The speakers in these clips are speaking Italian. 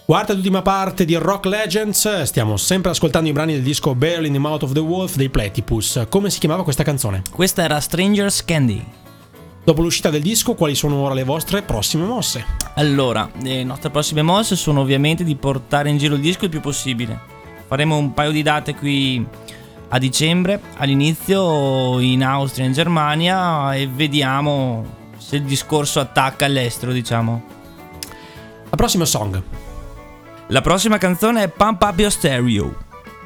Quarta ed ultima parte di Rock Legends. Stiamo sempre ascoltando i brani del disco Barely in the Mouth of the Wolf dei Platypus. Come si chiamava questa canzone? Questa era Stranger's Candy. Dopo l'uscita del disco, quali sono ora le vostre prossime mosse? Allora, le nostre prossime mosse sono ovviamente di portare in giro il disco il più possibile. Faremo un paio di date qui a dicembre, all'inizio in Austria e in Germania, e vediamo se il discorso attacca all'estero, diciamo. La prossima song. La prossima canzone è Pump Up Your Stereo.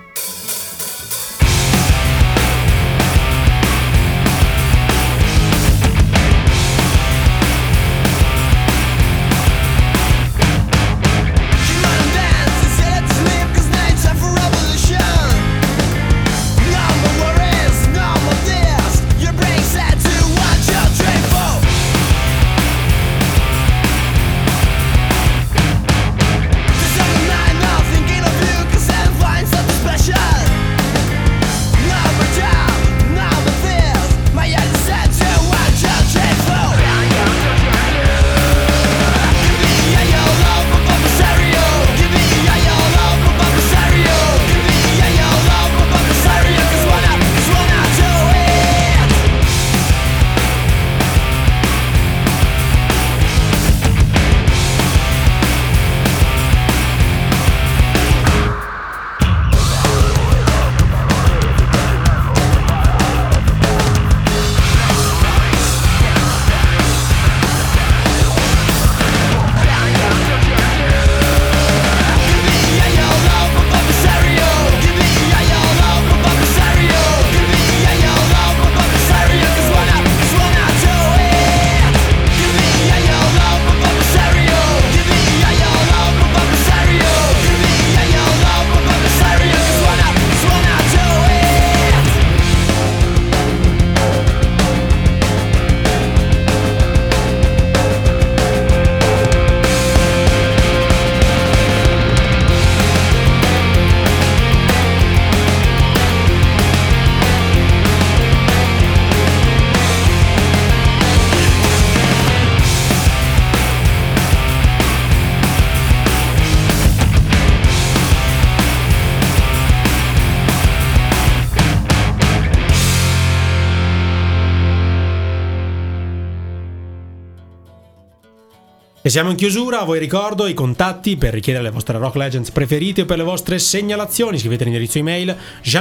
E siamo in chiusura. A voi ricordo i contatti per richiedere le vostre Rock Legends preferite o per le vostre segnalazioni. Scrivete l'indirizzo email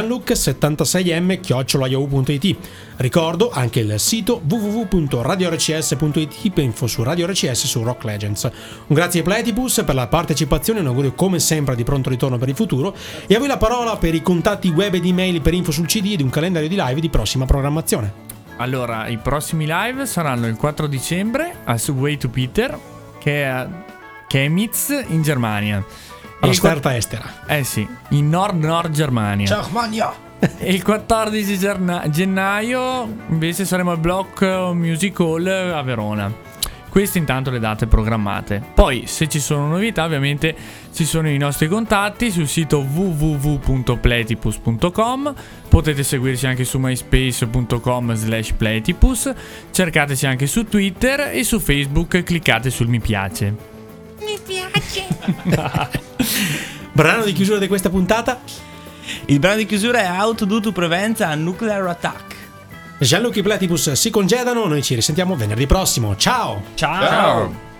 gianluc76m@yahoo.it. Ricordo anche il sito www.radiorcs.it per info su Radio RCS su Rock Legends. Un grazie ai Platypus per la partecipazione, un augurio come sempre di pronto ritorno per il futuro, e a voi la parola per i contatti web ed email per info sul CD ed un calendario di live di prossima programmazione. Allora, i prossimi live saranno il 4 dicembre al Subway to Peter, che è Chemnitz in Germania. Trasferta estera. Sì, in Nord Germania. Germania. E il 14 gennaio invece saremo al Block Music Hall a Verona. Queste intanto le date programmate. Poi, se ci sono novità, ovviamente ci sono i nostri contatti sul sito www.platypus.com. Potete seguirci anche su myspace.com/platypus. Cercateci anche su Twitter e su Facebook, cliccate sul mi piace. Mi piace. Brano di chiusura di questa puntata. Il brano di chiusura è How to Do to Prevent a Nuclear Attack. Gianluca e Platypus si congedano, noi ci risentiamo venerdì prossimo. Ciao! Ciao!